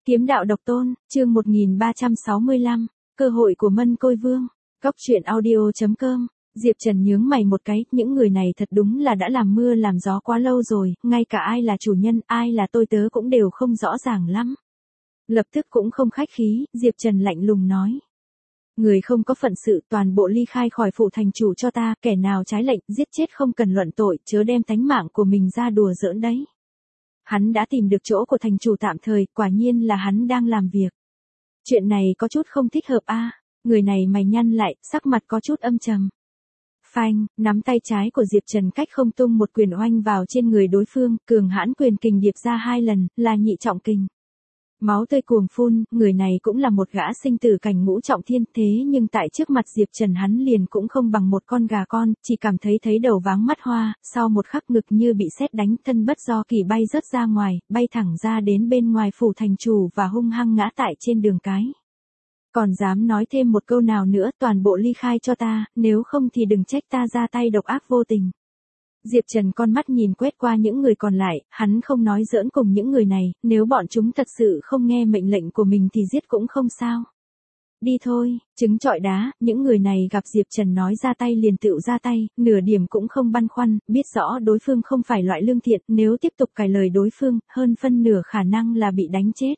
Kiếm đạo độc tôn, chương 1365, cơ hội của Mân Côi Vương. Góc truyện audio.com. Diệp Trần nhướng mày một cái, những người này thật đúng là đã làm mưa làm gió quá lâu rồi, ngay cả ai là chủ nhân, ai là tôi tớ cũng đều không rõ ràng lắm. Lập tức cũng không khách khí, Diệp Trần lạnh lùng nói. Người không có phận sự, toàn bộ ly khai khỏi phủ thành chủ cho ta, kẻ nào trái lệnh, giết chết không cần luận tội, chớ đem tánh mạng của mình ra đùa giỡn đấy. Hắn đã tìm được chỗ của thành chủ tạm thời, quả nhiên là hắn đang làm việc. Chuyện này có chút không thích hợp a. Người này mày nhăn lại, sắc mặt có chút âm trầm. Phanh, nắm tay trái của Diệp Trần cách không tung một quyền oanh vào trên người đối phương, cường hãn quyền kình điệp ra 2 lần, là nhị trọng kình. Máu tươi cuồng phun, người này cũng là một gã sinh tử cảnh ngũ trọng thiên, thế nhưng tại trước mặt Diệp Trần hắn liền cũng không bằng một con gà con, chỉ cảm thấy đầu váng mắt hoa, sau một khắc ngực như bị sét đánh, thân bất do kỳ bay rớt ra ngoài, bay thẳng ra đến bên ngoài phủ thành chủ và hung hăng ngã tại trên đường cái. Còn dám nói thêm một câu nào nữa, toàn bộ ly khai cho ta, nếu không thì đừng trách ta ra tay độc ác vô tình. Diệp Trần con mắt nhìn quét qua những người còn lại, hắn không nói giỡn cùng những người này, nếu bọn chúng thật sự không nghe mệnh lệnh của mình thì giết cũng không sao. Đi thôi, trứng trọi đá, những người này gặp Diệp Trần nói ra tay liền tựu ra tay, nửa điểm cũng không băn khoăn, biết rõ đối phương không phải loại lương thiện, nếu tiếp tục cài lời đối phương, hơn phân nửa khả năng là bị đánh chết.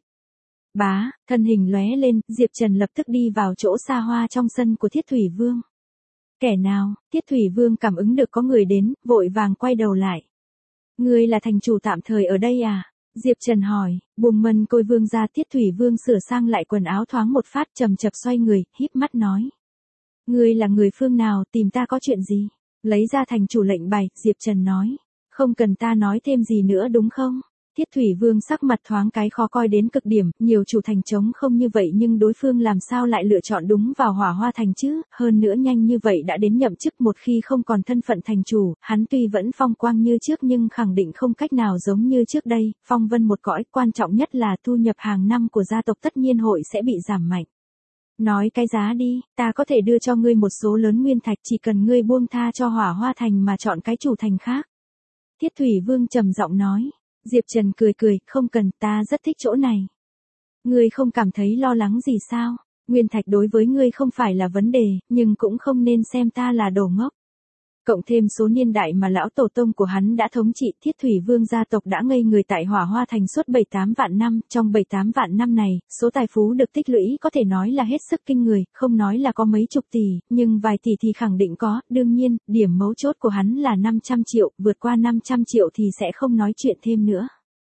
Bá, thân hình lóe lên, Diệp Trần lập tức đi vào chỗ xa hoa trong sân của Thiết Thủy Vương. Kẻ nào? Thiết Thủy Vương cảm ứng được có người đến, vội vàng quay đầu lại. Ngươi là thành chủ tạm thời ở đây à? Diệp Trần hỏi, bùm Mân Côi Vương ra. Thiết Thủy Vương sửa sang lại quần áo thoáng một phát, chầm chập xoay người, híp mắt nói. Ngươi là người phương nào, tìm ta có chuyện gì? Lấy ra thành chủ lệnh bài, Diệp Trần nói. Không cần ta nói thêm gì nữa đúng không? Thiết Thủy Vương sắc mặt thoáng cái khó coi đến cực điểm, nhiều chủ thành trống không như vậy nhưng đối phương làm sao lại lựa chọn đúng vào Hỏa Hoa thành chứ, hơn nữa nhanh như vậy đã đến nhậm chức. Một khi không còn thân phận thành chủ, hắn tuy vẫn phong quang như trước nhưng khẳng định không cách nào giống như trước đây, phong vân một cõi, quan trọng nhất là thu nhập hàng năm của gia tộc tất nhiên hội sẽ bị giảm mạnh. Nói cái giá đi, ta có thể đưa cho ngươi một số lớn nguyên thạch, chỉ cần ngươi buông tha cho Hỏa Hoa thành mà chọn cái chủ thành khác. Thiết Thủy Vương trầm giọng nói. Diệp Trần cười cười, không cần, ta rất thích chỗ này. Ngươi không cảm thấy lo lắng gì sao? Nguyên thạch đối với ngươi không phải là vấn đề, nhưng cũng không nên xem ta là đồ ngốc. Cộng thêm số niên đại mà lão tổ tông của hắn đã thống trị, Thiết Thủy Vương gia tộc đã ngây người tại Hỏa Hoa thành suốt 7-8 vạn năm, trong 7-8 vạn năm này, số tài phú được tích lũy có thể nói là hết sức kinh người, không nói là có mấy chục tỷ, nhưng vài tỷ thì khẳng định có, đương nhiên, điểm mấu chốt của hắn là 500 triệu, vượt qua 500 triệu thì sẽ không nói chuyện thêm nữa.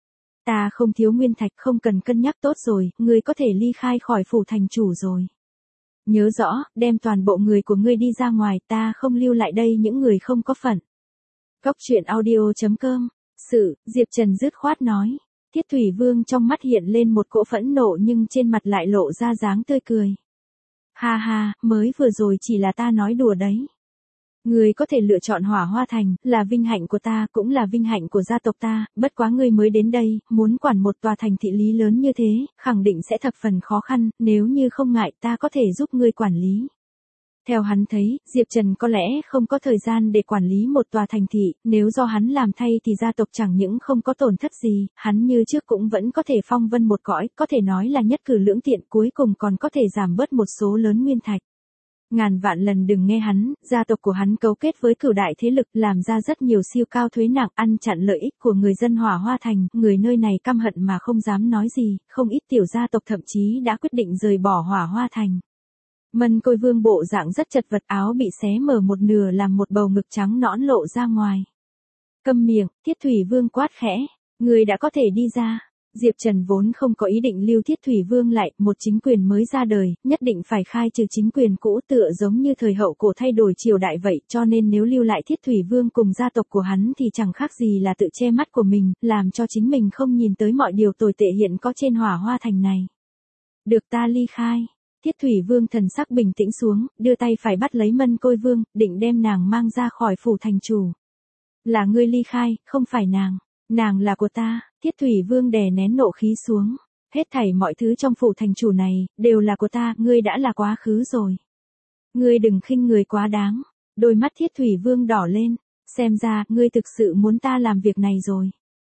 Ta không thiếu nguyên thạch, không cần cân nhắc, tốt rồi, ngươi có thể ly khai khỏi phủ thành chủ rồi. Nhớ rõ, đem toàn bộ người của ngươi đi ra ngoài, ta không lưu lại đây những người không có phận. Góc truyện audio.com. Diệp Trần dứt khoát nói. Thiết Thủy Vương trong mắt hiện lên một cỗ phẫn nộ nhưng trên mặt lại lộ ra dáng tươi cười. Ha ha, mới vừa rồi chỉ là ta nói đùa đấy. Ngươi có thể lựa chọn Hỏa Hoa thành, là vinh hạnh của ta, cũng là vinh hạnh của gia tộc ta, bất quá ngươi mới đến đây, muốn quản một tòa thành thị lý lớn như thế, khẳng định sẽ thập phần khó khăn, nếu như không ngại ta có thể giúp ngươi quản lý. Theo hắn thấy, Diệp Trần có lẽ không có thời gian để quản lý một tòa thành thị, nếu do hắn làm thay thì gia tộc chẳng những không có tổn thất gì, hắn như trước cũng vẫn có thể phong vân một cõi, có thể nói là nhất cử lưỡng tiện, cuối cùng còn có thể giảm bớt một số lớn nguyên thạch. Ngàn vạn lần đừng nghe hắn, gia tộc của hắn cấu kết với cửu đại thế lực làm ra rất nhiều siêu cao thuế nặng, ăn chặn lợi ích của người dân Hỏa Hoa thành, người nơi này căm hận mà không dám nói gì, không ít tiểu gia tộc thậm chí đã quyết định rời bỏ Hỏa Hoa thành. Mân Côi Vương bộ dạng rất chật vật, áo bị xé mở một nửa làm một bầu ngực trắng nõn lộ ra ngoài. Câm miệng, Thiết Thủy Vương quát khẽ, người đã có thể đi ra. Diệp Trần vốn không có ý định lưu Thiết Thủy Vương lại, một chính quyền mới ra đời, nhất định phải khai trừ chính quyền cũ, tựa giống như thời hậu cổ thay đổi triều đại vậy, cho nên nếu lưu lại Thiết Thủy Vương cùng gia tộc của hắn thì chẳng khác gì là tự che mắt của mình, làm cho chính mình không nhìn tới mọi điều tồi tệ hiện có trên Hỏa Hoa thành này. Được, ta ly khai. Thiết Thủy Vương thần sắc bình tĩnh xuống, đưa tay phải bắt lấy Mân Côi Vương, định đem nàng mang ra khỏi phủ thành chủ. Là ngươi ly khai, không phải nàng. Nàng là của ta. Thiết Thủy Vương đè nén nộ khí xuống. Hết thảy mọi thứ trong phủ thành chủ này, đều là của ta, ngươi đã là quá khứ rồi. Ngươi đừng khinh người quá đáng. Đôi mắt Thiết Thủy Vương đỏ lên. Xem ra, ngươi thực sự muốn ta làm việc này rồi.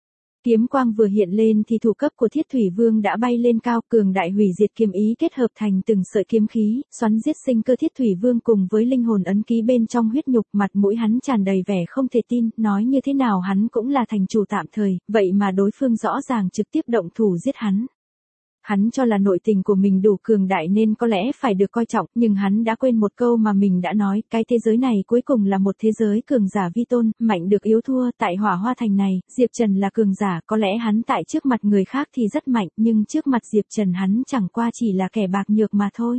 Kiếm quang vừa hiện lên thì thủ cấp của Thiết Thủy Vương đã bay lên cao, cường đại hủy diệt kiếm ý kết hợp thành từng sợi kiếm khí, xoắn giết sinh cơ Thiết Thủy Vương cùng với linh hồn ấn ký bên trong huyết nhục, mặt mũi hắn tràn đầy vẻ không thể tin, nói như thế nào hắn cũng là thành chủ tạm thời, vậy mà đối phương rõ ràng trực tiếp động thủ giết hắn. Hắn cho là nội tình của mình đủ cường đại nên có lẽ phải được coi trọng, nhưng hắn đã quên một câu mà mình đã nói, cái thế giới này cuối cùng là một thế giới cường giả vi tôn, mạnh được yếu thua, tại Hỏa Hoa Thành này, Diệp Trần là cường giả, có lẽ hắn tại trước mặt người khác thì rất mạnh, nhưng trước mặt Diệp Trần hắn chẳng qua chỉ là kẻ bạc nhược mà thôi.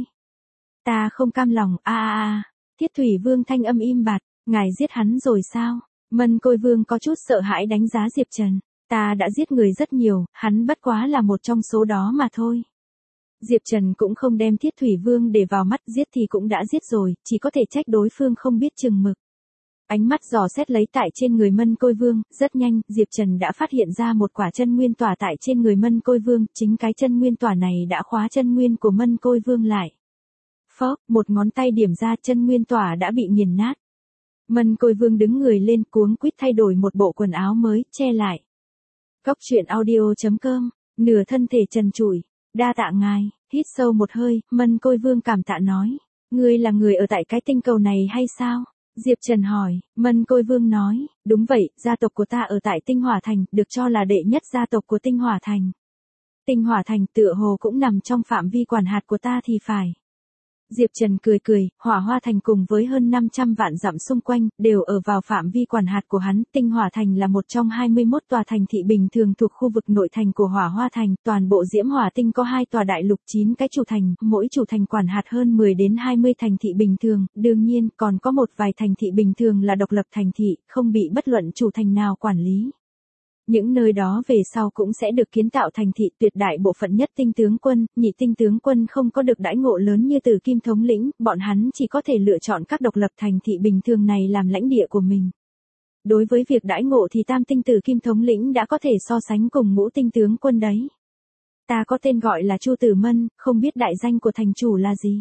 Ta không cam lòng, Thiết Thủy Vương thanh âm im bặt, ngài giết hắn rồi sao? Mân Côi Vương có chút sợ hãi đánh giá Diệp Trần. Ta đã giết người rất nhiều, hắn bất quá là một trong số đó mà thôi. Diệp Trần cũng không đem Thiết Thủy Vương để vào mắt, giết thì cũng đã giết rồi, chỉ có thể trách đối phương không biết chừng mực. Ánh mắt dò xét lấy tại trên người Mân Côi Vương, rất nhanh, Diệp Trần đã phát hiện ra một quả chân nguyên tỏa tại trên người Mân Côi Vương, chính cái chân nguyên tỏa này đã khóa chân nguyên của Mân Côi Vương lại. Phốc, một ngón tay điểm ra chân nguyên tỏa đã bị nghiền nát. Mân Côi Vương đứng người lên cuống quýt thay đổi một bộ quần áo mới, che lại. Cốc truyện audio.com, nửa thân thể trần trụi, đa tạ ngài, hít sâu một hơi, Mân Côi Vương cảm tạ nói, ngươi là người ở tại cái tinh cầu này hay sao? Diệp Trần hỏi, Mân Côi Vương nói, đúng vậy, gia tộc của ta ở tại Tinh Hỏa Thành, được cho là đệ nhất gia tộc của Tinh Hỏa Thành. Tinh Hỏa Thành tựa hồ cũng nằm trong phạm vi quản hạt của ta thì phải. Diệp Trần cười cười, Hỏa Hoa Thành cùng với hơn 500 vạn dặm xung quanh, đều ở vào phạm vi quản hạt của hắn. Tinh Hỏa Thành là một trong 21 tòa thành thị bình thường thuộc khu vực nội thành của Hỏa Hoa Thành. Toàn bộ Diễm Hỏa Tinh có 2 tòa đại lục 9 cái chủ thành, mỗi chủ thành quản hạt hơn 10 đến 20 thành thị bình thường. Đương nhiên, còn có một vài thành thị bình thường là độc lập thành thị, không bị bất luận chủ thành nào quản lý. Những nơi đó về sau cũng sẽ được kiến tạo thành thị, tuyệt đại bộ phận nhất tinh tướng quân, nhị tinh tướng quân không có được đãi ngộ lớn như Tử Kim thống lĩnh, bọn hắn chỉ có thể lựa chọn các độc lập thành thị bình thường này làm lãnh địa của mình. Đối với việc đãi ngộ thì tam tinh Tử Kim thống lĩnh đã có thể so sánh cùng ngũ tinh tướng quân đấy. Ta có tên gọi là Chu Tử Mân, không biết đại danh của thành chủ là gì.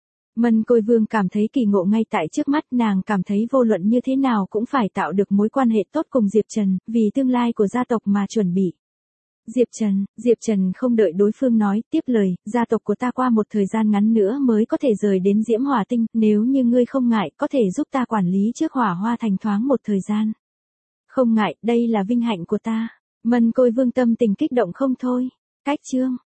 Mân Côi Vương cảm thấy kỳ ngộ ngay tại trước mắt, nàng cảm thấy vô luận như thế nào cũng phải tạo được mối quan hệ tốt cùng Diệp Trần, vì tương lai của gia tộc mà chuẩn bị. Diệp Trần không đợi đối phương nói, tiếp lời, gia tộc của ta qua một thời gian ngắn nữa mới có thể rời đến Diễm Hỏa Tinh, nếu như ngươi không ngại, có thể giúp ta quản lý trước Hỏa Hoa Thành thoáng một thời gian. Không ngại, đây là vinh hạnh của ta. Mân Côi Vương tâm tình kích động không thôi. Cách chương